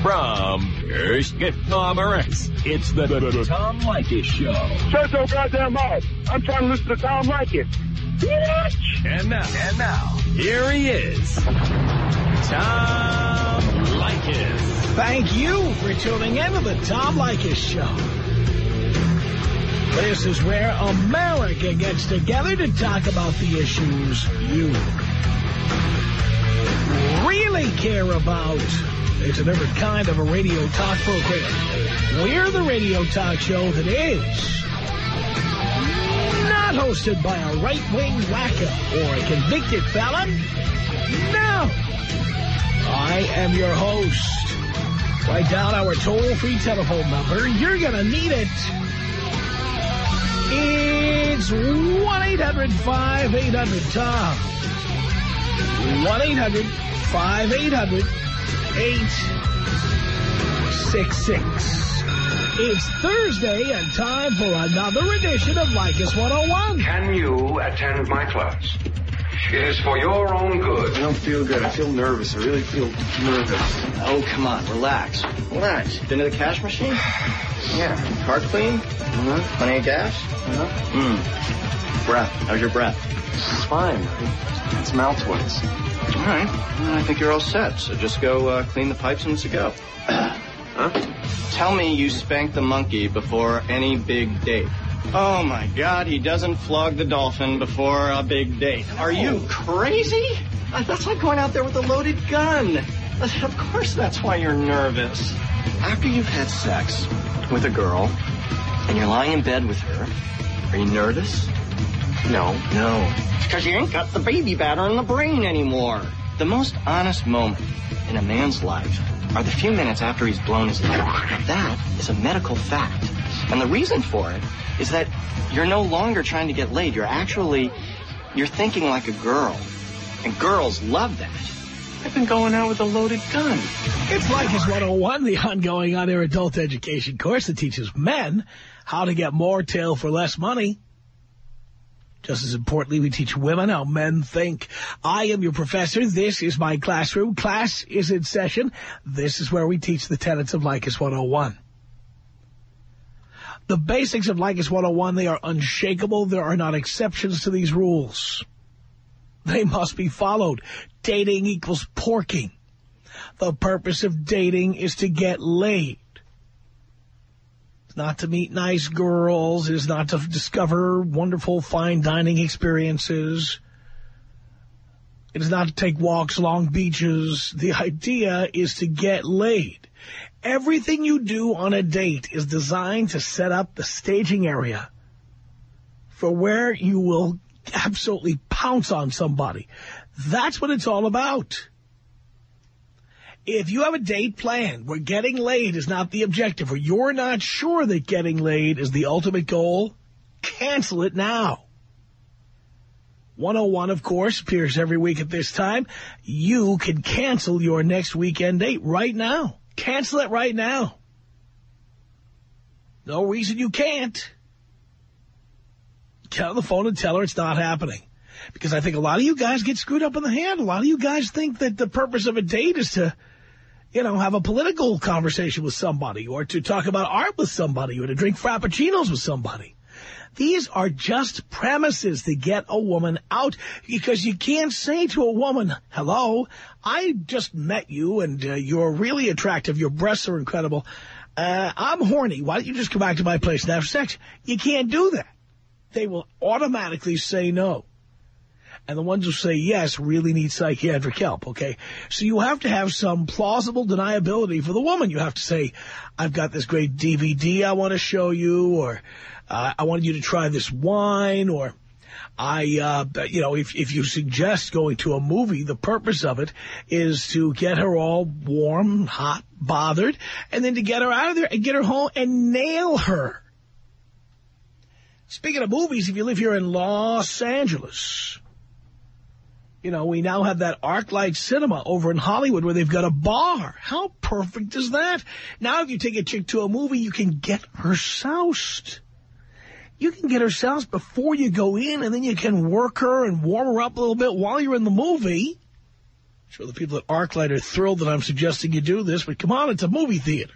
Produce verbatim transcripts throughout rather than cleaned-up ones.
From Erskine-Commerce, it's the, the, the Tom Leykis Show. Shut your goddamn mouth. I'm trying to listen to Tom Leykis. Bitch! And now, and now, here he is, Tom Leykis. Thank you for tuning in to the Tom Leykis Show. This is where America gets together to talk about the issues you really care about. It's a different kind of a radio talk program. We're the radio talk show that is not hosted by a right-wing wacko or a convicted felon. No. I am your host. Write down our toll-free telephone number. You're going to need it. It's one eight hundred five eight hundred Tom. one eight hundred five eight hundred eight six six. It's Thursday and time for another edition of Leykis one oh one. Can you attend my class? It is for your own good. I don't feel good. I feel nervous. I really feel nervous. Oh, come on. Relax. Relax. Been to the cash machine? Yeah. Car clean? Uh-huh. Plenty of gas? Uh-huh. Mm. Breath. How's your breath? It's fine. It's Maltoids. All right. Well, I think you're all set. So just go uh, clean the pipes and it's a go. Huh? Tell me you spanked the monkey before any big date. Oh, my God, he doesn't flog the dolphin before a big date. Are you crazy? Uh, That's like going out there with a loaded gun. Uh, Of course that's why you're nervous. After you've had sex with a girl and you're lying in bed with her, are you nervous? No. No. Because you ain't got the baby batter in the brain anymore. The most honest moment in a man's life are the few minutes after he's blown his load. Now that is a medical fact. And the reason for it is that you're no longer trying to get laid. You're actually, you're thinking like a girl. And girls love that. I've been going out with a loaded gun. It's Leykis one oh one, the ongoing on-air adult education course that teaches men how to get more tail for less money. Just as importantly, we teach women how men think. I am your professor. This is my classroom. Class is in session. This is where we teach the tenets of Leykis one oh one. The basics of Leykis one oh one, they are unshakable. There are not exceptions to these rules. They must be followed. Dating equals porking. The purpose of dating is to get laid. It's not to meet nice girls. It is not to discover wonderful fine dining experiences. It is not to take walks along beaches. The idea is to get laid. Everything you do on a date is designed to set up the staging area for where you will absolutely pounce on somebody. That's what it's all about. If you have a date planned where getting laid is not the objective, or you're not sure that getting laid is the ultimate goal, cancel it now. one oh one, of course, appears every week at this time. You can cancel your next weekend date right now. Cancel it right now. No reason you can't. Get on the phone and tell her it's not happening. Because I think a lot of you guys get screwed up in the head. A lot of you guys think that the purpose of a date is to, you know, have a political conversation with somebody, or to talk about art with somebody, or to drink frappuccinos with somebody. These are just premises to get a woman out, because you can't say to a woman, hello, I just met you and uh, you're really attractive. Your breasts are incredible. Uh, I'm horny. Why don't you just come back to my place and have sex? You can't do that. They will automatically say no. And the ones who say yes really need psychiatric help, okay? So you have to have some plausible deniability for the woman. You have to say, I've got this great D V D I want to show you, or uh, I wanted you to try this wine, or I, uh, you know, if, if you suggest going to a movie, the purpose of it is to get her all warm, hot, bothered, and then to get her out of there and get her home and nail her. Speaking of movies, if you live here in Los Angeles, you know, we now have that ArcLight Cinema over in Hollywood where they've got a bar. How perfect is that? Now if you take a chick to a movie, you can get her soused. You can get her soused before you go in, and then you can work her and warm her up a little bit while you're in the movie. Sure, the people at ArcLight are thrilled that I'm suggesting you do this, but come on, it's a movie theater.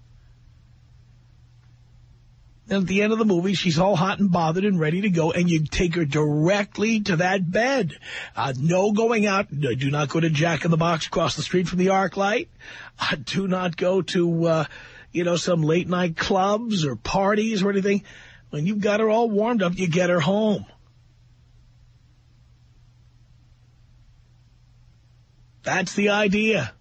And at the end of the movie, she's all hot and bothered and ready to go, and you take her directly to that bed. Uh, no going out. Do not go to Jack in the Box across the street from the ArcLight. Uh, do not go to, uh, you know, some late-night clubs or parties or anything. When you've got her all warmed up, you get her home. That's the idea.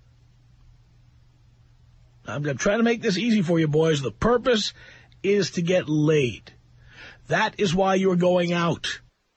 I'm, I'm trying to make this easy for you, boys. The purpose is to get laid. That is why you're going out.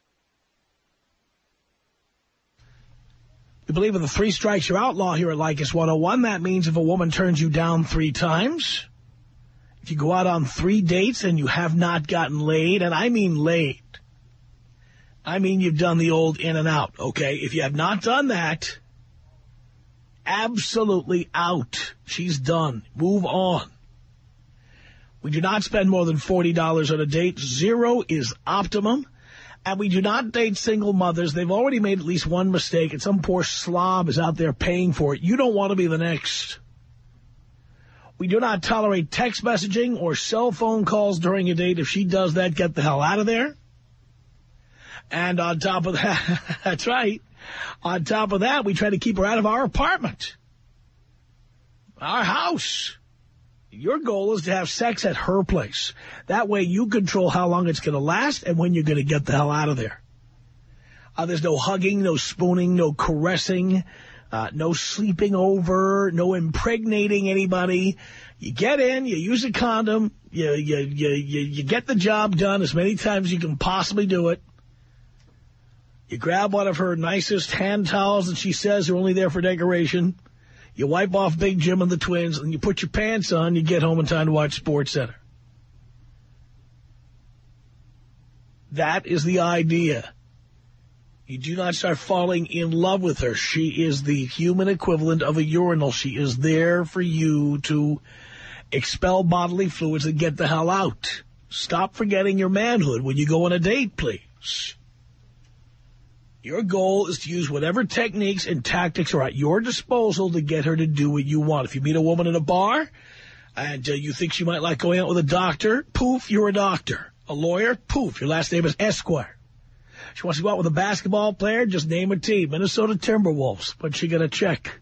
We believe in the three strikes you're outlaw here at Leykis one oh one. That means if a woman turns you down three times, if you go out on three dates and you have not gotten laid, and I mean laid, I mean you've done the old in and out, okay? If you have not done that, absolutely out. She's done. Move on. We do not spend more than forty dollars on a date. Zero is optimum. And we do not date single mothers. They've already made at least one mistake, and some poor slob is out there paying for it. You don't want to be the next. We do not tolerate text messaging or cell phone calls during a date. If she does that, get the hell out of there. And on top of that, that's right. On top of that, we try to keep her out of our apartment, our house. Your goal is to have sex at her place. That way you control how long it's going to last and when you're going to get the hell out of there. Uh, there's no hugging, no spooning, no caressing, uh, no sleeping over, no impregnating anybody. You get in, you use a condom, you, you, you, you, you get the job done as many times as you can possibly do it. You grab one of her nicest hand towels that she says are only there for decoration. You wipe off Big Jim and the twins, and you put your pants on, you get home in time to watch SportsCenter. That is the idea. You do not start falling in love with her. She is the human equivalent of a urinal. She is there for you to expel bodily fluids and get the hell out. Stop forgetting your manhood when you go on a date, please. Your goal is to use whatever techniques and tactics are at your disposal to get her to do what you want. If you meet a woman in a bar and uh, you think she might like going out with a doctor, poof, you're a doctor. A lawyer, poof, your last name is Esquire. She wants to go out with a basketball player, just name a team. Minnesota Timberwolves. But she got to check.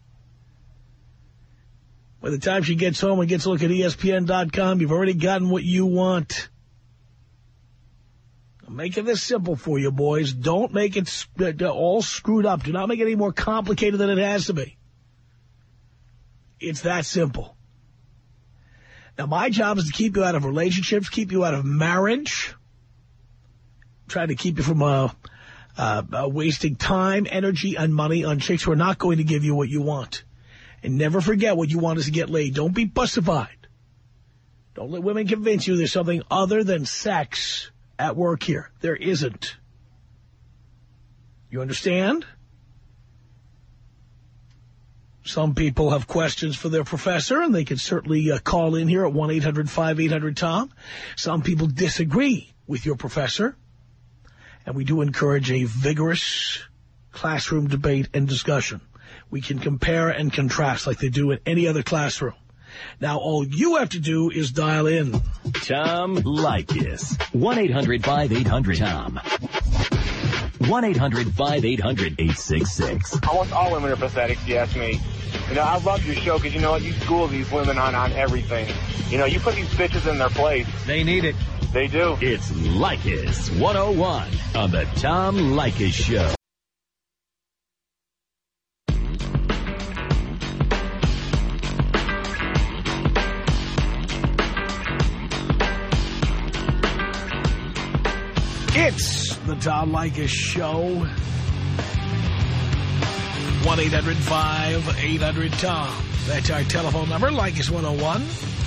By the time she gets home and gets a look at E S P N dot com, you've already gotten what you want. I'm making this simple for you, boys. Don't make it all screwed up. Do not make it any more complicated than it has to be. It's that simple. Now, my job is to keep you out of relationships, keep you out of marriage, try to keep you from uh, uh, uh, wasting time, energy, and money on chicks who are not going to give you what you want. And never forget what you want is to get laid. Don't be pussified. Don't let women convince you there's something other than sex at work here. There isn't. You understand? Some people have questions for their professor, and they can certainly uh, call in here at one eight hundred five eight hundred Tom. Some people disagree with your professor, and we do encourage a vigorous classroom debate and discussion. We can compare and contrast like they do in any other classroom. Now, all you have to do is dial in. Tom Leykis. one eight hundred five eight hundred Tom. one eight hundred five eight hundred eight six six. Almost all women are pathetic, if you ask me. You know, I love your show because, you know what, you school these women on, on everything. You know, you put these bitches in their place. They need it. They do. It's Leykis one oh one on the Tom Leykis Show. It's the Tom Leykis Show. one eight hundred five eight hundred Tom. That's our telephone number, Leykis one oh one.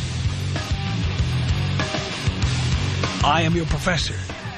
I am your professor.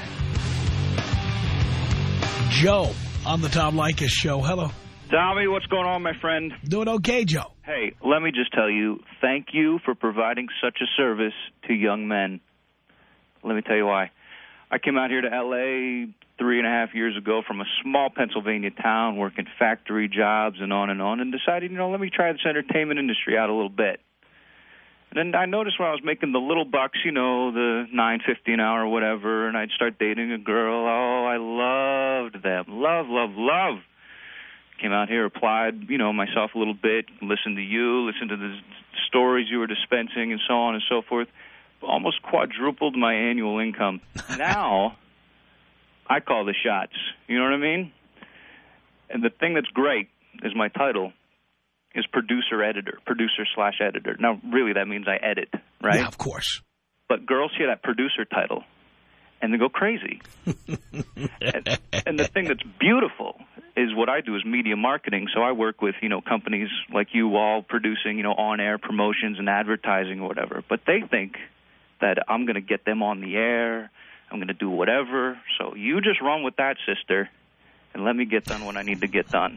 Joe on the Tom Leykis Show. Hello. Tommy, what's going on, my friend? Doing okay, Joe. Hey, let me just tell you, thank you for providing such a service to young men. Let me tell you why. I came out here to L A three and a half years ago from a small Pennsylvania town, working factory jobs and on and on, and decided, you know, let me try this entertainment industry out a little bit. And then I noticed when I was making the little bucks, you know, the nine fifty an hour or whatever, and I'd start dating a girl. Oh, I loved them. Love, love, love. Came out here, applied, you know, myself a little bit, listened to you, listened to the stories you were dispensing and so on and so forth. Almost quadrupled my annual income. Now, I call the shots. You know what I mean? And the thing that's great is my title is producer-editor, producer slash editor. Now, really, that means I edit, right? Yeah, of course. But girls hear that producer title, and they go crazy. and, and the thing that's beautiful is what I do is media marketing. So I work with, you know, companies like you all producing, you know, on-air promotions and advertising or whatever. But they think that I'm going to get them on the air, I'm going to do whatever. So you just run with that, sister, and let me get done what I need to get done.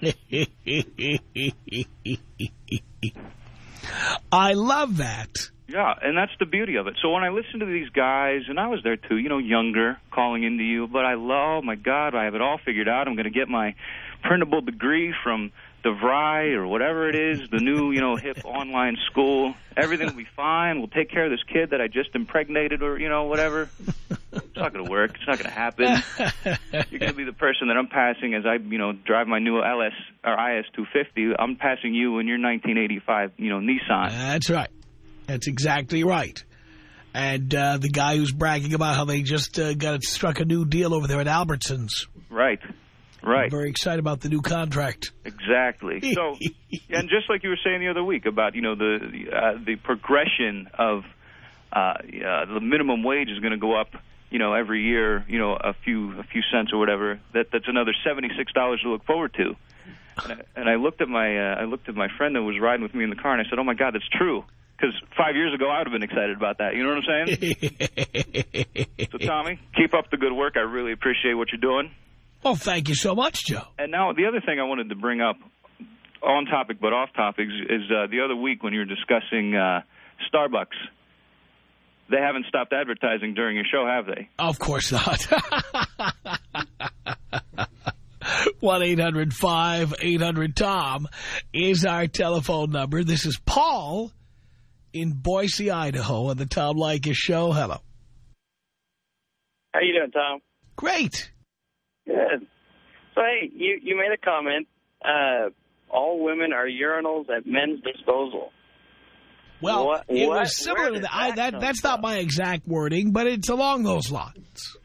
I love that. Yeah, and that's the beauty of it. So when I listen to these guys, and I was there too, you know, younger, calling into you, but I love, oh my God, I have it all figured out. I'm going to get my printable degree from DeVry or whatever it is, the new, you know, hip online school. Everything will be fine. We'll take care of this kid that I just impregnated or, you know, whatever. It's not going to work. It's not going to happen. You're going to be the person that I'm passing as I, you know, drive my new L S or I S two fifty. I'm passing you in your nineteen eighty-five, you know, Nissan. That's right. That's exactly right. And uh, the guy who's bragging about how they just uh, got struck a new deal over there at Albertsons. Right. Right. I'm very excited about the new contract. Exactly. So, and just like you were saying the other week about, you know, the uh, the progression of uh, uh, the minimum wage is going to go up, you know, every year, you know, a few a few cents or whatever. That that's another seventy-six dollars to look forward to. And I, and I looked at my uh, I looked at my friend that was riding with me in the car, and I said, "Oh my God, that's true." Because five years ago, I would have been excited about that. You know what I'm saying? So, Tommy, keep up the good work. I really appreciate what you're doing. Well, thank you so much, Joe. And now the other thing I wanted to bring up, on topic but off topic, is uh, the other week when you were discussing uh, Starbucks. They haven't stopped advertising during your show, have they? Of course not. one eight hundred five eight hundred Tom is our telephone number. This is Paul in Boise, Idaho, on the Tom Leykis Show. Hello. How you doing, Tom? Great. Good. So, hey, you, you made a comment, uh, all women are urinals at men's disposal. Well, what, it what, was similar to that. I, that that's from? not my exact wording, but it's along those lines.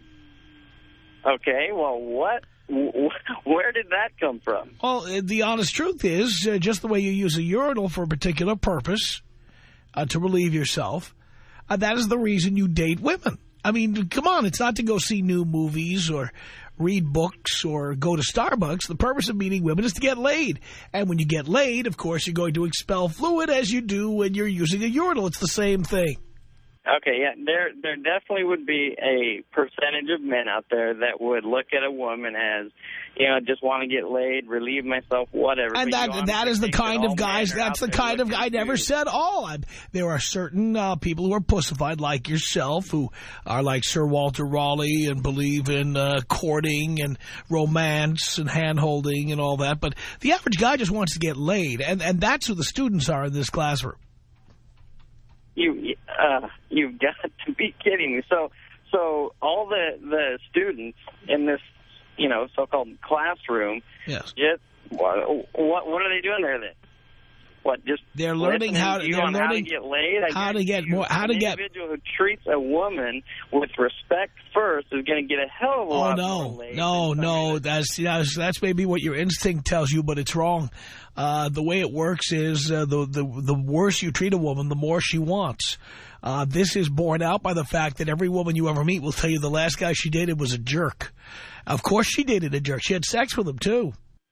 Okay, well, what? Where did that come from? Well, the honest truth is, uh, just the way you use a urinal for a particular purpose, uh, to relieve yourself, uh, that is the reason you date women. I mean, come on, it's not to go see new movies or read books or go to Starbucks. The purpose of meeting women is to get laid. And when you get laid, of course, you're going to expel fluid as you do when you're using a urinal. It's the same thing. Okay, yeah, there there definitely would be a percentage of men out there that would look at a woman as, you know, just want to get laid, relieve myself, whatever. And but that that is the kind of guys, that's the kind of, I never to... said all. I, there are certain uh, people who are pussified like yourself who are like Sir Walter Raleigh and believe in uh, courting and romance and hand-holding and all that. But the average guy just wants to get laid, and, and that's who the students are in this classroom. You, uh, you've got to be kidding me. So, so all the, the students in this, you know, so-called classroom, yes. just, what, what, what are they doing there then? What, just they're learning how to, they're learning how to get laid? I how to get more, how to an get. An individual who treats a woman with respect first is going to get a hell of a oh, lot no, more laid. no, no, that's, that's, that's maybe what your instinct tells you, but it's wrong. Uh, the way it works is uh, the, the, the worse you treat a woman, the more she wants. Uh, this is borne out by the fact that every woman you ever meet will tell you the last guy she dated was a jerk. Of course she dated a jerk. She had sex with him, too.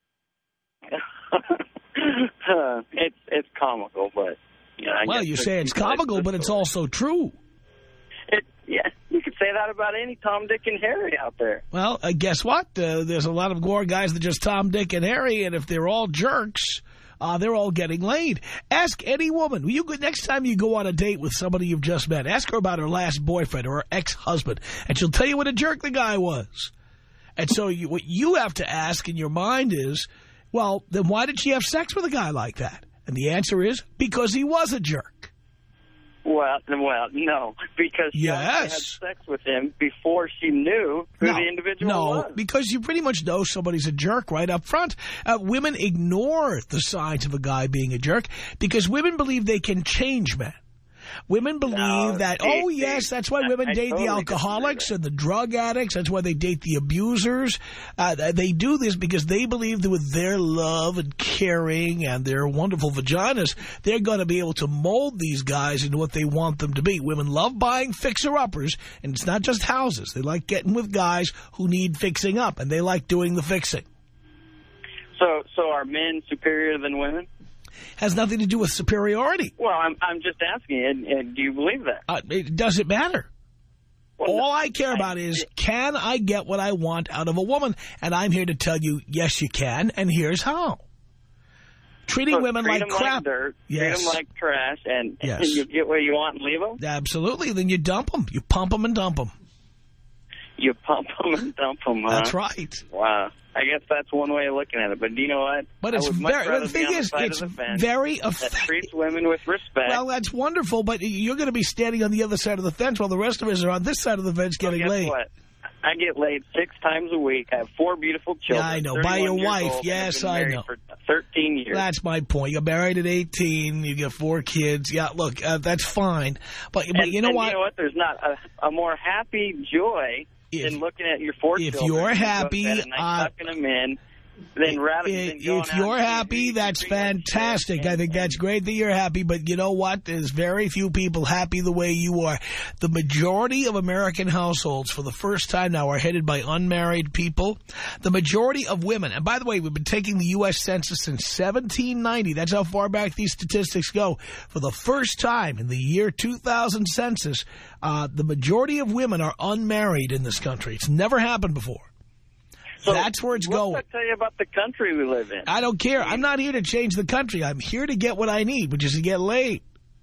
uh, it's it's comical, but... You know, I well, you say it's comical, but it's also true. It, yeah, you could say that about any Tom, Dick, and Harry out there. Well, uh, guess what? Uh, there's a lot of more guys than just Tom, Dick, and Harry, and if they're all jerks... Uh, they're all getting laid. Ask any woman. You next time you go on a date with somebody you've just met, ask her about her last boyfriend or her ex-husband, and she'll tell you what a jerk the guy was. And so you, what you have to ask in your mind is, well, then why did she have sex with a guy like that? And the answer is, because he was a jerk. Well, well, no, because she yes. had sex with him before she knew who no, the individual no, was. No, because you pretty much know somebody's a jerk right up front. Uh, women ignore the signs of a guy being a jerk because women believe they can change men. Women believe no, that, they, oh, yes, that's why women I, I date totally the alcoholics and the drug addicts. That's why they date the abusers. Uh, they do this because they believe that with their love and caring and their wonderful vaginas, they're going to be able to mold these guys into what they want them to be. Women love buying fixer-uppers, and it's not just houses. They like getting with guys who need fixing up, and they like doing the fixing. So, so are men superior than women? Has nothing to do with superiority. Well, I'm I'm just asking, and, and do you believe that? Uh, it doesn't matter. Well, All no, I care about is, can I get what I want out of a woman? And I'm here to tell you, yes, you can, and here's how. Treating so women treat like them crap. Like dirt, yes. Treat them like trash, and, yes. and you get what you want and leave them? Absolutely. Then you dump them. You pump them and dump them. You pump them and dump them, huh? That's right. Wow. I guess that's one way of looking at it. But do you know what? But it's I would much very, rather the thing be on is, the side it's of the fence very that treats women with respect. Well, that's wonderful, but you're going to be standing on the other side of the fence while the rest of us are on this side of the fence getting well, guess laid. What? I get laid six times a week. I have four beautiful children. Yeah, I know. By your wife. Old, yes, I know. for thirteen years. That's my point. You got married at eighteen. You got four kids. Yeah, look, uh, that's fine. But, but and, you know and what? You know what? There's not a, a more happy joy if, than looking at your four if children. If you're happy, and uh, tucking them in. Then rather than going if you're happy, that's fantastic. And, I think that's great that you're happy. But you know what? There's very few people happy the way you are. The majority of American households, for the first time now, are headed by unmarried people. The majority of women, and by the way, we've been taking the U S Census since seventeen ninety. That's how far back these statistics go. For the first time in the year two thousand census, uh, the majority of women are unmarried in this country. It's never happened before. So that's where it's what going. What does that tell you about the country we live in? I don't care. I'm not here to change the country. I'm here to get what I need, which is to get laid.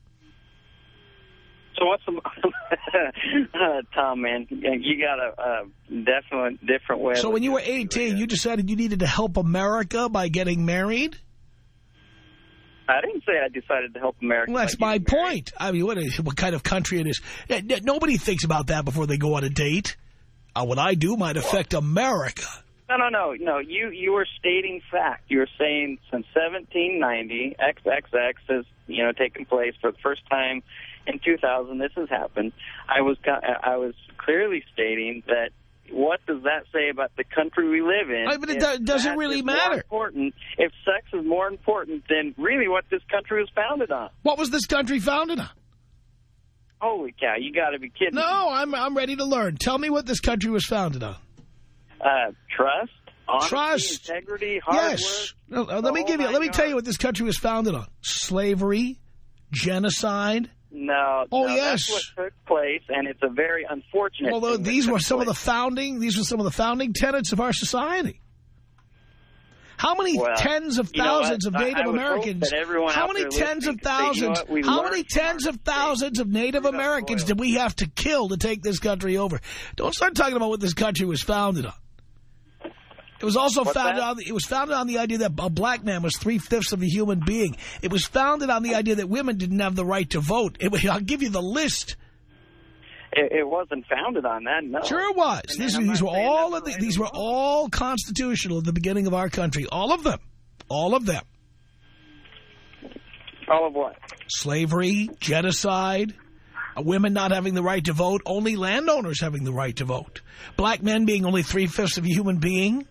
So what's the... uh, Tom, man, you got a, a definite different way. So when you were eighteen, you decided you needed to help America by getting married? I didn't say I decided to help America. Well, that's my point. I mean, what, is, what kind of country it is. Nobody thinks about that before they go on a date. Uh, what I do might affect America. No, no, no, no. You you were stating fact. You were saying since seventeen ninety, triple X has you know taken place for the first time in two thousand. This has happened. I was I was clearly stating that. What does that say about the country we live in? I mean, it do, doesn't really matter. Important, if sex is more important than really what this country was founded on. What was this country founded on? Holy cow! You got to be kidding! No, I'm I'm ready to learn. Tell me what this country was founded on. Uh, trust, honesty, trust, integrity, hard yes. work. No, let me give you. Let me yards. tell you what this country was founded on: slavery, genocide. No. Oh no, yes. That's what took place, and it's a very unfortunate. Although thing these were some place. of the founding. These were some of the founding tenets of our society. How many well, tens of thousands of Native I, I Americans? How many tens of thousands? Say, you know how many tens of thousands of Native Americans did we have to kill to take this country over? Don't start talking about what this country was founded on. It was also What's founded that? on the, it was founded on the idea that a black man was three-fifths of a human being. It was founded on the idea that women didn't have the right to vote. It, I'll give you the list. It, it wasn't founded on that, no. Sure it was. These, these were all of the, these were all constitutional at the beginning of our country. All of them. All of them. All of what? Slavery, genocide, uh, women not having the right to vote, only landowners having the right to vote, black men being only three-fifths of a human being.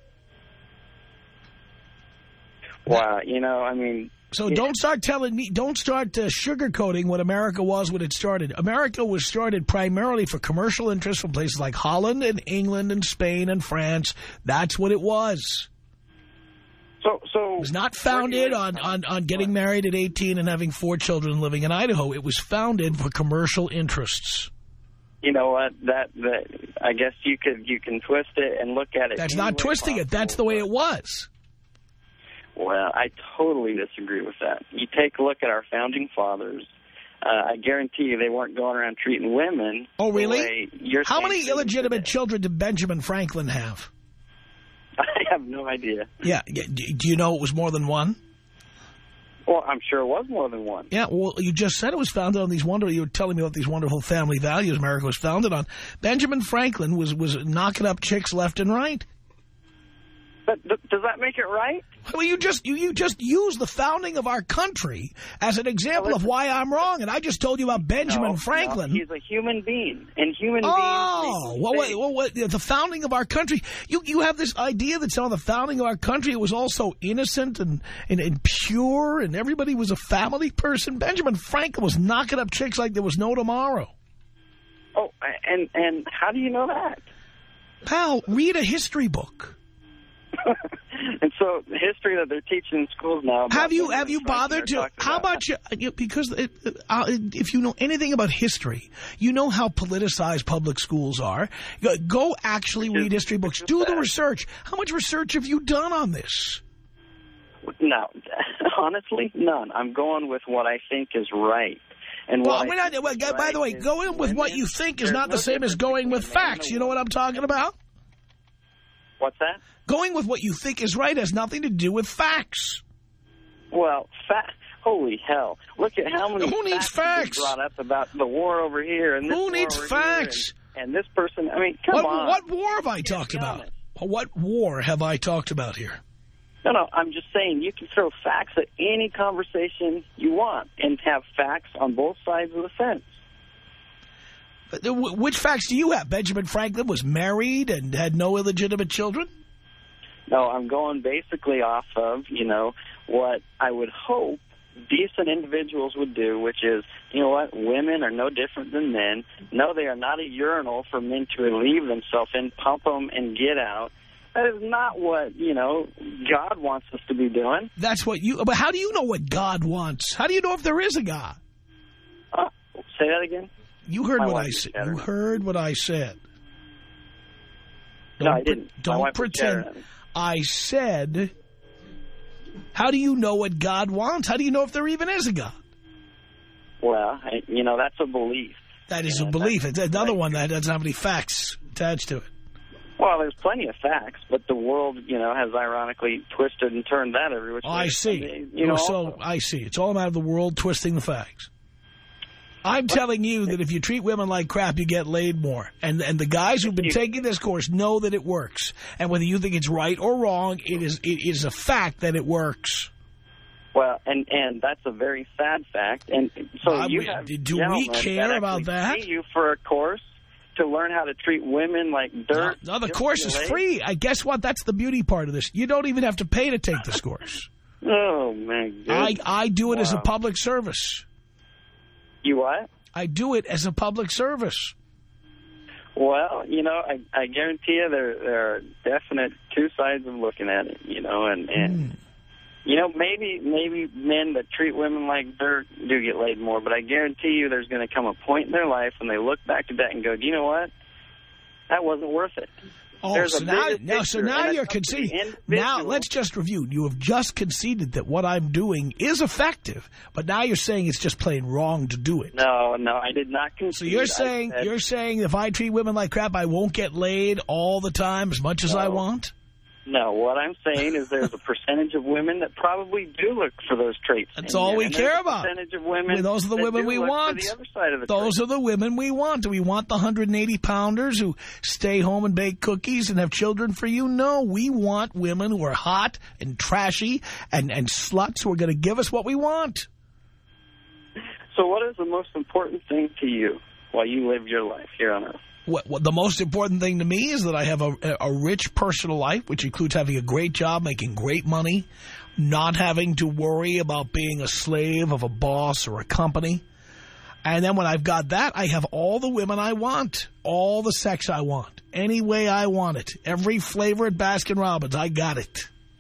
Wow, you know, I mean... So yeah. don't start telling me, don't start uh, sugarcoating what America was when it started. America was started primarily for commercial interests from places like Holland and England and Spain and France. That's what it was. So, so it was not founded on, on, on getting married at eighteen and having four children living in Idaho. It was founded for commercial interests. You know what? That, that I guess you could you can twist it and look at it. That's not twisting it. That's the way it was. Well, I totally disagree with that. You take a look at our founding fathers. Uh, I guarantee you they weren't going around treating women. Oh, really? The way you're How many saying illegitimate today. children did Benjamin Franklin have? I have no idea. Yeah. Do you know it was more than one? Well, I'm sure it was more than one. Yeah, well, you just said it was founded on these wonderful, you were telling me what these wonderful family values America was founded on. Benjamin Franklin was, was knocking up chicks left and right. But th does that make it right? Well, you just you, you just use the founding of our country as an example no, of why I'm wrong, and I just told you about Benjamin no, Franklin. No, he's a human being, and human oh, beings... well, wait, well, what, the founding of our country, you, you have this idea that on the founding of our country it was all so innocent and, and, and pure, and everybody was a family person. Benjamin Franklin was knocking up chicks like there was no tomorrow. Oh, and, and how do you know that? Pal, read a history book. And so the history that they're teaching in schools now. Have you have you bothered to? How about you? Because it, uh, if you know anything about history, you know how politicized public schools are. Go actually read history books. Do the research. How much research have you done on this? No, honestly, none. I'm going with what I think is right. And well, we're not, well, by right the way, going with what you think is not the same as going with facts. You know what I'm talking about? What's that? Going with what you think is right has nothing to do with facts. Well, fa holy hell. Look at how many Who needs facts? facts brought up about the war over here and this Who war needs over facts? Here and, and this person. I mean, come what, on. What war have I talked about? What war have I talked about here? No, no, I'm just saying you can throw facts at any conversation you want and have facts on both sides of the fence. But which facts do you have? Benjamin Franklin was married and had no illegitimate children? No, I'm going basically off of, you know, what I would hope decent individuals would do, which is, you know what, women are no different than men. No, they are not a urinal for men to relieve themselves in, pump them, and get out. That is not what, you know, God wants us to be doing. That's what you, but how do you know what God wants? How do you know if there is a God? Uh, say that again? You heard what I said. You heard what I said. No, I didn't. Don't pretend. I said, how do you know what God wants? How do you know if there even is a God? Well, I, you know, that's a belief. That is a belief. It's another one that doesn't have any facts attached to it. Well, there's plenty of facts, but the world, you know, has ironically twisted and turned that every which way. Oh, I see. I mean, you know, so also. I see. It's all a matter of the world twisting the facts. I'm telling you that if you treat women like crap, you get laid more. And and the guys who've been taking this course know that it works. And whether you think it's right or wrong, it is it is a fact that it works. Well, and and that's a very sad fact. And so uh, you we, have do we care that about that? Pay you for a course to learn how to treat women like dirt. No, no the course is free. I guess what? That's the beauty part of this. You don't even have to pay to take this course. Oh my goodness. I I do it wow. as a public service. You what? I do it as a public service. Well, you know, I, I guarantee you there, there are definite two sides of looking at it, you know, and, and mm. you know, maybe maybe men that treat women like dirt do get laid more, but I guarantee you there's going to come a point in their life when they look back at that and go, do you know what? That wasn't worth it. Oh, There's so now, now, so now you're conceding. Now, let's just review. You have just conceded that what I'm doing is effective, but now you're saying it's just plain wrong to do it. No, no, I did not concede. So you're saying said, you're saying if I treat women like crap, I won't get laid all the time as much as no. I want? No, what I'm saying is there's a percentage of women that probably do look for those traits. That's all we care about. Percentage of women well, those are the women we want. The other side of the those traits. are the women we want. Do we want the one hundred eighty pounders who stay home and bake cookies and have children for you? No, we want women who are hot and trashy and, and sluts who are going to give us what we want. So what is the most important thing to you while you live your life here on Earth? What, what the most important thing to me is that I have a, a rich personal life, which includes having a great job, making great money, not having to worry about being a slave of a boss or a company. And then when I've got that, I have all the women I want, all the sex I want, any way I want it, every flavor at Baskin-Robbins, I got it.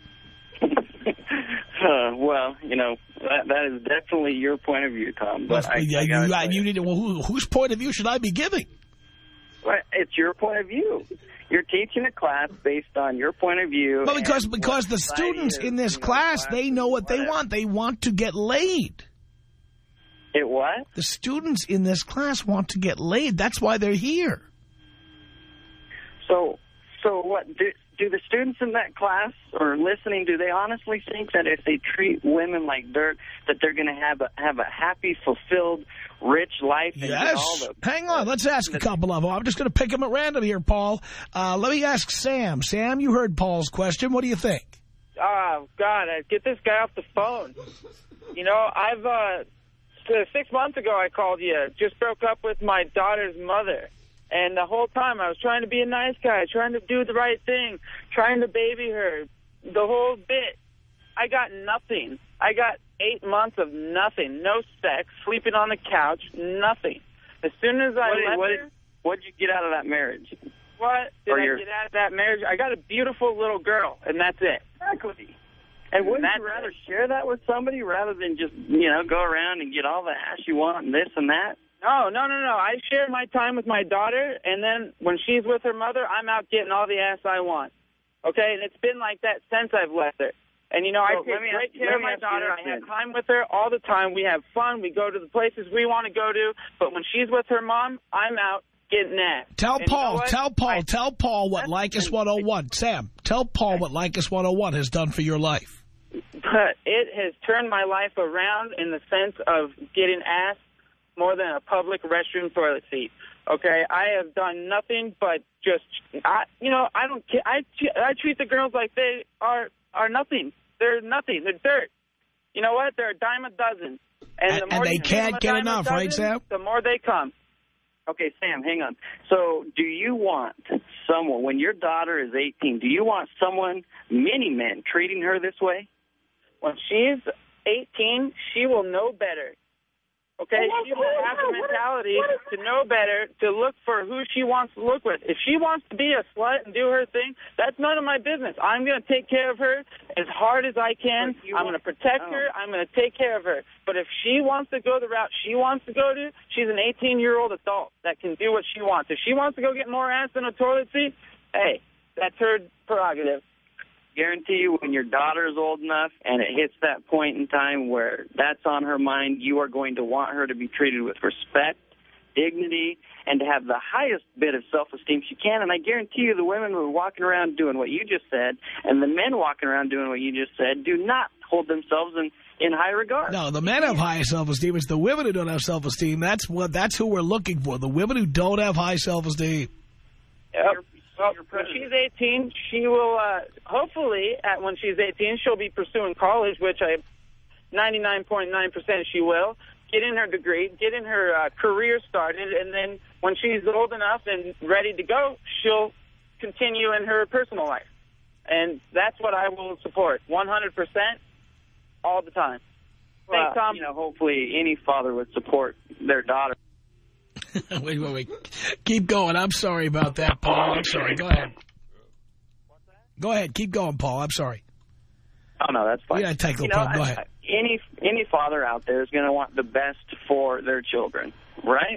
uh, well, you know, that, that is definitely your point of view, Tom. But well, I, yeah, I you, you need to, well, who, whose point of view should I be giving? Well, it's your point of view. You're teaching a class based on your point of view. Well, because because the students is, in this class, know, they know what whatever. they want. They want to get laid. It what? The students in this class want to get laid. That's why they're here. So, so what? Do, do the students in that class or listening, do they honestly think that if they treat women like dirt, that they're going to have a have a happy, fulfilled, rich life? And yes. get all the, Hang on. Let's ask a couple of them. I'm just going to pick them at random here, Paul. Uh, let me ask Sam. Sam, you heard Paul's question. What do you think? Oh, God, I get this guy off the phone. You know, I've, uh, six months ago I called you, just broke up with my daughter's mother. And the whole time I was trying to be a nice guy, trying to do the right thing, trying to baby her, the whole bit. I got nothing. I got eight months of nothing, no sex, sleeping on the couch, nothing. As soon as I what did, left what her... did, what did you get out of that marriage? What did or I your... get out of that marriage? I got a beautiful little girl, and that's it. Exactly. And wouldn't you rather share that with somebody rather than just, you know, go around and get all the ass you want and this and that? No, no, no, no. I share my time with my daughter, and then when she's with her mother, I'm out getting all the ass I want. Okay? And it's been like that since I've left her. And, you know, so I take great ask, care of my daughter. I have time with her all the time. We have fun. We go to the places we want to go to. But when she's with her mom, I'm out getting ass. Tell and Paul, you know tell Paul, I, tell Paul what Lycus one oh one. Sam, tell Paul what Lycus one oh one has done for your life. But it has turned my life around in the sense of getting ass more than a public restroom toilet seat. Okay, I have done nothing but just, I, you know, I don't care. I, I treat the girls like they are are nothing. They're nothing. They're dirt. You know what? They're a dime a dozen. And, And, the more and they you can't get enough, dozen, right, Sam? The more they come. Okay, Sam, hang on. So do you want someone, when your daughter is eighteen, do you want someone, many men, treating her this way? When she's eighteen, she will know better. Okay, she will have the mentality to know better, to look for who she wants to look with. If she wants to be a slut and do her thing, that's none of my business. I'm going to take care of her as hard as I can. I'm going to protect her. I'm going to take care of her. But if she wants to go the route she wants to go to, she's an eighteen-year-old adult that can do what she wants. If she wants to go get more ass in a toilet seat, hey, that's her prerogative. Guarantee you, when your daughter is old enough and it hits that point in time where that's on her mind, you are going to want her to be treated with respect, dignity, and to have the highest bit of self-esteem she can. And I guarantee you the women who are walking around doing what you just said and the men walking around doing what you just said do not hold themselves in, in high regard. No, the men have high self-esteem. It's the women who don't have self-esteem. That's what. That's who we're looking for, the women who don't have high self-esteem. Yep. Well, when she's eighteen, she will, uh, hopefully, at when she's eighteen, she'll be pursuing college, which I ninety-nine point nine percent she will, getting her degree, getting her uh, career started, and then when she's old enough and ready to go, she'll continue in her personal life. And that's what I will support, one hundred percent, all the time. Well, Thanks, Tom. you know, hopefully any father would support their daughter. wait, wait, wait. Keep going. I'm sorry about that, Paul. I'm sorry. Go ahead. Go ahead. Keep going, Paul. I'm sorry. Oh, no, that's fine. Yeah, technical you know, problem. Go I, ahead. I, any, any father out there is going to want the best for their children, right?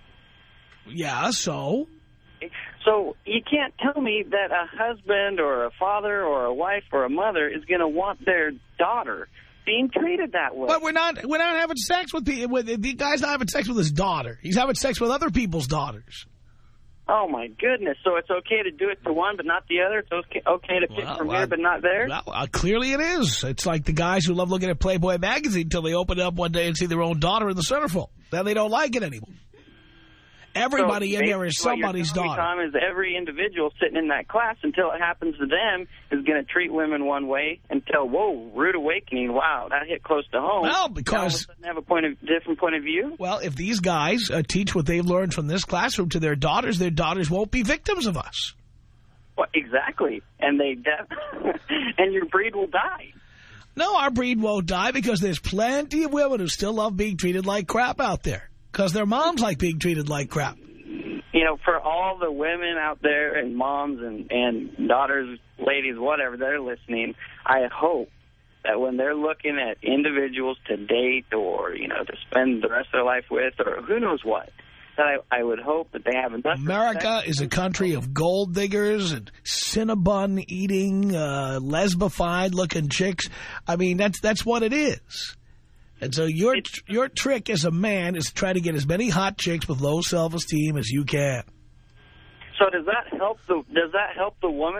Yeah, so? So you can't tell me that a husband or a father or a wife or a mother is going to want their daughter being treated that way. But we're not we're not having sex with the with the guy's not having sex with his daughter. He's having sex with other people's daughters. Oh my goodness! So it's okay to do it to one but not the other. It's okay, okay to pick well, from uh, here but not there. Well, uh, clearly it is. It's like the guys who love looking at Playboy magazine until they open it up one day and see their own daughter in the centerfold. Then they don't like it anymore. Everybody so in there is somebody's what you're daughter. Tom, is every individual sitting in that class until it happens to them is going to treat women one way until, whoa, rude awakening. Wow, that hit close to home. Well, because now have a point of different point of view. Well, if these guys uh, teach what they've learned from this classroom to their daughters, their daughters won't be victims of us. Well, exactly, and they and your breed will die. No, our breed won't die because there's plenty of women who still love being treated like crap out there. Because their moms like being treated like crap. You know, for all the women out there and moms and, and daughters, ladies, whatever, they're listening, I hope that when they're looking at individuals to date or, you know, to spend the rest of their life with or who knows what, that I, I would hope that they have enough America is a country of gold diggers and Cinnabon eating, uh, lesbified looking chicks. I mean, that's that's what it is. And so your your trick as a man is to try to get as many hot chicks with low self-esteem as you can. So does that help the does that help the woman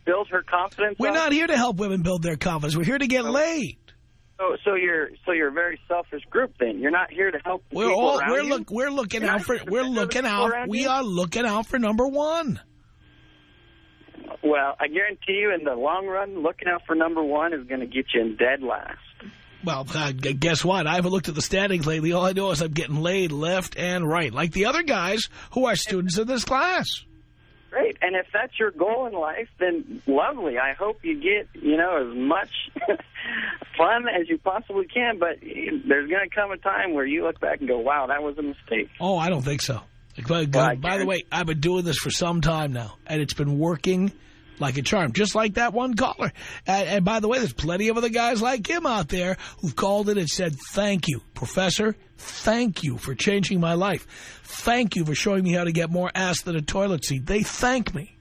build her confidence We're up? not here to help women build their confidence. We're here to get laid. So, so you're so you're a very selfish group. Then you're not here to help the We're people all around we're you? look we're looking You're out not for here to we're defend the looking people out. around We you? are looking out for number one. Well, I guarantee you, in the long run, looking out for number one is going to get you in dead last. Well, uh, guess what? I haven't looked at the standings lately. All I know is I'm getting laid left and right, like the other guys who are students in this class. Great. And if that's your goal in life, then lovely. I hope you get, you know, as much fun as you possibly can. But there's going to come a time where you look back and go, wow, that was a mistake. Oh, I don't think so. By, Well, by the way, I've been doing this for some time now, and it's been working like a charm, just like that one caller. And, and by the way, there's plenty of other guys like him out there who've called in and said, thank you, Professor, thank you for changing my life. Thank you for showing me how to get more ass than a toilet seat. They thank me.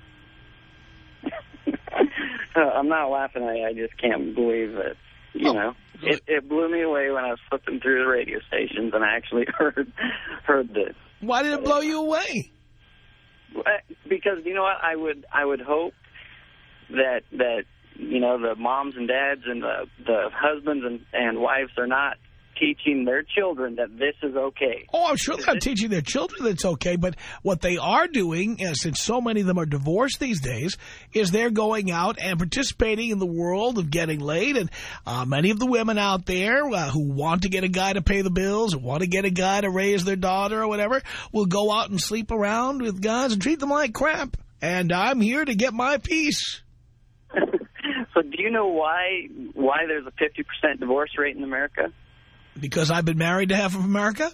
uh, I'm not laughing at you. I just can't believe it. You oh, know, it, it blew me away when I was flipping through the radio stations and I actually heard heard this. Why did it blow you away? Because, you know what, I would I would hope that, that you know, the moms and dads and the, the husbands and, and wives are not teaching their children that this is okay. Oh, I'm sure they're not teaching their children that it's okay, but what they are doing, uh, since so many of them are divorced these days, is they're going out and participating in the world of getting laid, and uh, many of the women out there uh, who want to get a guy to pay the bills, or want to get a guy to raise their daughter or whatever, will go out and sleep around with guys and treat them like crap, and I'm here to get my piece. So do you know why why there's a fifty percent divorce rate in America? Because I've been married to half of America?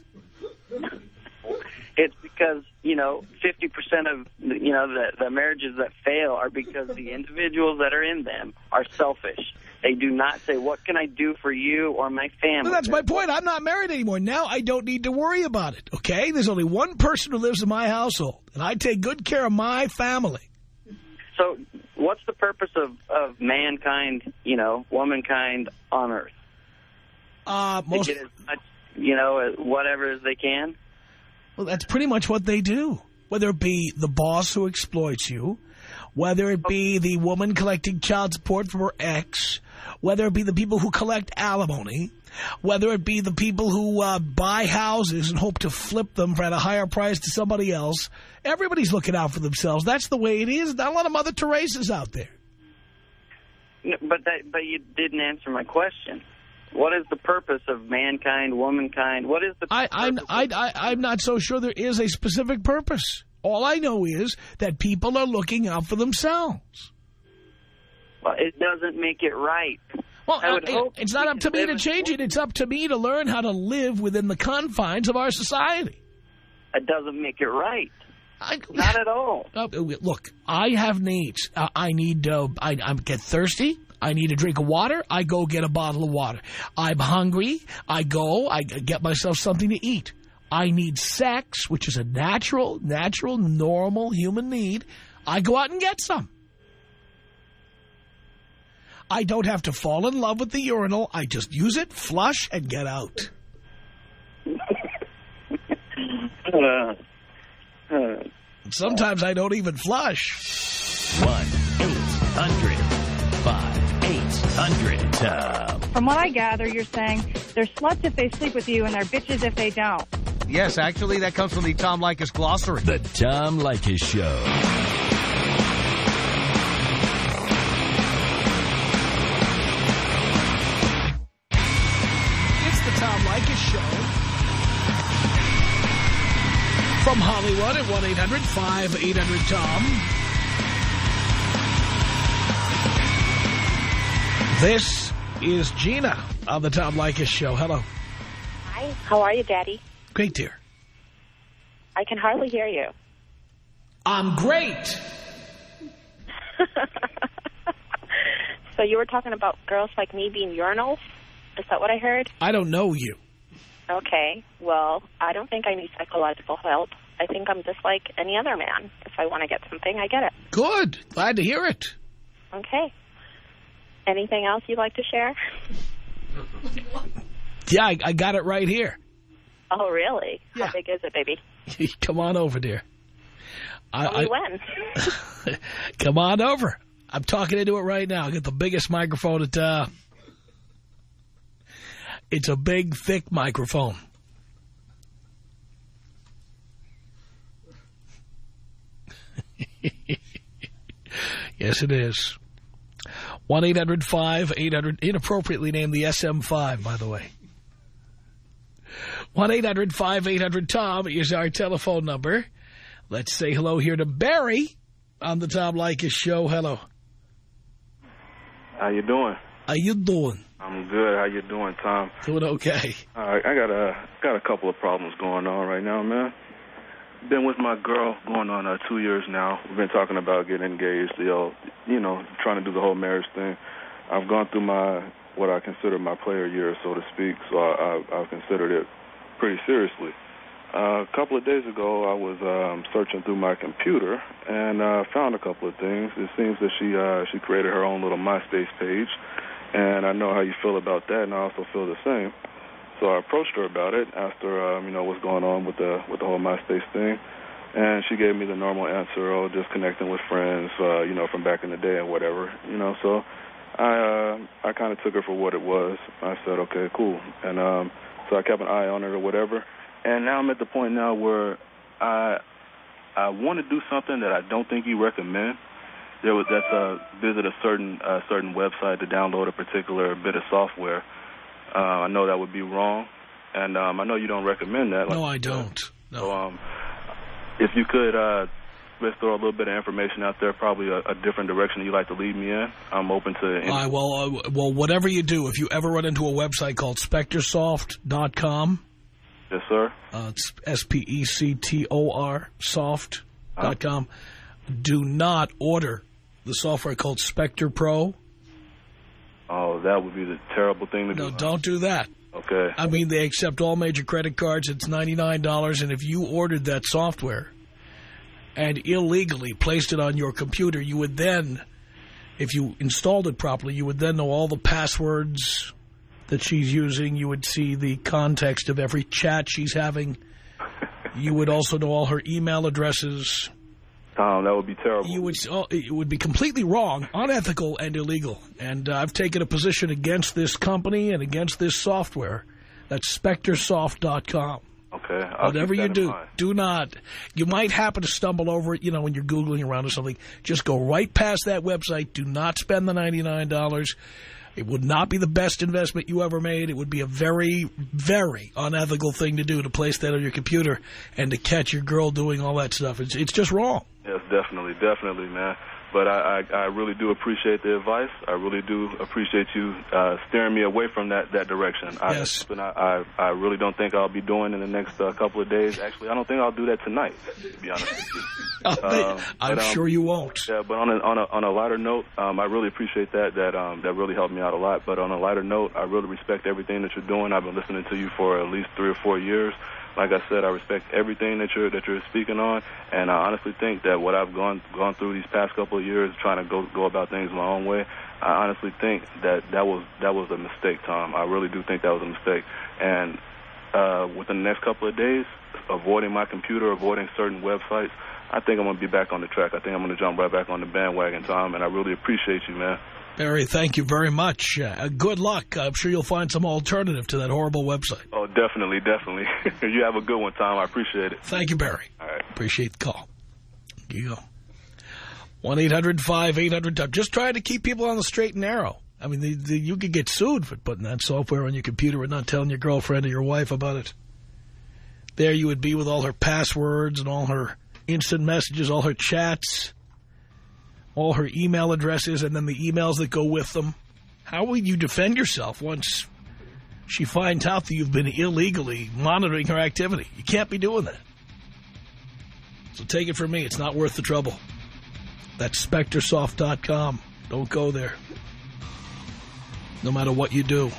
It's because, you know, fifty percent of, you know, the, the marriages that fail are because the individuals that are in them are selfish. They do not say, what can I do for you or my family? Well, that's my point. I'm not married anymore. Now I don't need to worry about it, okay? There's only one person who lives in my household, and I take good care of my family. So what's the purpose of, of mankind, you know, womankind on Earth? Uh, most, to get as much, you know, whatever as they can? Well, that's pretty much what they do. Whether it be the boss who exploits you, whether it be the woman collecting child support from her ex, whether it be the people who collect alimony, whether it be the people who uh, buy houses and hope to flip them for at a higher price to somebody else. Everybody's looking out for themselves. That's the way it is. Not a lot of Mother Teresa's out there. No, but that, but you didn't answer my question. What is the purpose of mankind, womankind? What is the I, I'm, I, I, I'm not so sure there is a specific purpose. All I know is that people are looking out for themselves. Well, it doesn't make it right. Well, I would uh, hope it's not up to me to change it. It's up to me to learn how to live within the confines of our society. It doesn't make it right. I, not at all. Uh, look, I have needs. Uh, I need. Uh, I, I get thirsty. I need a drink of water. I go get a bottle of water. I'm hungry. I go. I get myself something to eat. I need sex, which is a natural, natural, normal human need. I go out and get some. I don't have to fall in love with the urinal. I just use it, flush, and get out. uh, uh, Sometimes I don't even flush. one eight hundred five eight hundred Tom. From what I gather, you're saying they're sluts if they sleep with you and they're bitches if they don't. Yes, actually, that comes from the Tom Leykis glossary. The Tom Leykis Show. It's the Tom Leykis Show. From Hollywood at one eight hundred five eight hundred Tom. This is Gina on the Tom Leykis Show. Hello. Hi. How are you, Daddy? Great, dear. I can hardly hear you. I'm great. So you were talking about girls like me being urinals? Is that what I heard? I don't know you. Okay. Well, I don't think I need psychological help. I think I'm just like any other man. If I want to get something, I get it. Good. Glad to hear it. Okay. Anything else you'd like to share? Yeah, I, I got it right here. Oh, really? Yeah. How big is it, baby? Come on over, dear. Tell me I, when. Come on over. I'm talking into it right now. I get the biggest microphone at... Uh, it's a big, thick microphone. Yes, it is. one eight hundred five eight hundred, inappropriately named the S M five, by the way. one eight hundred five eight hundred Tom is our telephone number. Let's say hello here to Barry on the Tom Leykis show. Hello. How you doing? How you doing? I'm good. How you doing, Tom? Doing okay. All right, I got a got a couple of problems going on right now, man. Been with my girl going on uh, two years now. We've been talking about getting engaged, you know, you know, trying to do the whole marriage thing. I've gone through my what I consider my player years, so to speak. So I, I, I've considered it pretty seriously. Uh, a couple of days ago, I was um, searching through my computer and uh, found a couple of things. It seems that she uh, she created her own little MySpace page, and I know how you feel about that, and I also feel the same. So I approached her about it, asked her, um, you know, what's going on with the with the whole MySpace thing, and she gave me the normal answer, oh, just connecting with friends, uh, you know, from back in the day and whatever, you know. So I uh, I kind of took her for what it was. I said, okay, cool, and um, so I kept an eye on it or whatever. And now I'm at the point now where I I want to do something that I don't think you recommend. There was that's uh, visit a certain uh, certain website to download a particular bit of software. Uh, I know that would be wrong, and um, I know you don't recommend that. No, like, I don't. No. So um, if you could uh, let's throw a little bit of information out there, probably a, a different direction you'd like to lead me in. I'm open to any. Uh, well, uh, well, whatever you do, if you ever run into a website called Spector Soft dot com. Yes, sir. Uh, it's S P E C T O R, soft dot com. Uh-huh. Do not order the software called Spector Pro. Oh, that would be the terrible thing to do. No, don't do that. Okay. I mean, they accept all major credit cards. It's ninety-nine dollars, and if you ordered that software and illegally placed it on your computer, you would then, if you installed it properly, you would then know all the passwords that she's using. You would see the context of every chat she's having. You would also know all her email addresses. Tom, that would be terrible. You would, oh, it would be completely wrong, unethical, and illegal. And uh, I've taken a position against this company and against this software. That's Spector Soft dot com. Okay. I'll Whatever you do, mind. do not. You might happen to stumble over it, you know, when you're Googling around or something. Just go right past that website. Do not spend the ninety-nine dollars. It would not be the best investment you ever made. It would be a very, very unethical thing to do, to place that on your computer and to catch your girl doing all that stuff. It's, it's just wrong. Yes, definitely, definitely, man. But I, I, I really do appreciate the advice. I really do appreciate you uh, steering me away from that, that direction. I, yes. And I, I, I really don't think I'll be doing in the next uh, couple of days. Actually, I don't think I'll do that tonight, to be honest with you. um, I'm but, um, sure you won't. Yeah, but on a, on a, on a lighter note, um, I really appreciate that. That um, that really helped me out a lot. But on a lighter note, I really respect everything that you're doing. I've been listening to you for at least three or four years. Like I said, I respect everything that you're that you're speaking on, and I honestly think that what I've gone gone through these past couple of years, trying to go go about things my own way, I honestly think that that was that was a mistake, Tom. I really do think that was a mistake. And uh, within the next couple of days, avoiding my computer, avoiding certain websites, I think I'm going to be back on the track. I think I'm going to jump right back on the bandwagon, Tom, and I really appreciate you, man. Barry, thank you very much. Uh, good luck. I'm sure you'll find some alternative to that horrible website. Oh, definitely, definitely. You have a good one, Tom. I appreciate it. Thank you, Barry. All right. Appreciate the call. Here you go. one eight hundred five eight hundred Tom. Just trying to keep people on the straight and narrow. I mean, the, the, you could get sued for putting that software on your computer and not telling your girlfriend or your wife about it. There you would be with all her passwords and all her instant messages, all her chats, all her email addresses, and then the emails that go with them. How will you defend yourself once she finds out that you've been illegally monitoring her activity? You can't be doing that. So take it from me. It's not worth the trouble. That's Spector Soft dot com. Don't go there. No matter what you do.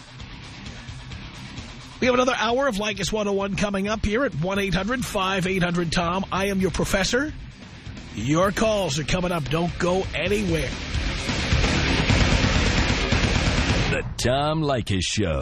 We have another hour of Leykis one oh one coming up here at one eight hundred five eight hundred Tom. I am your professor. Your calls are coming up. Don't go anywhere. The Tom Leykis Show.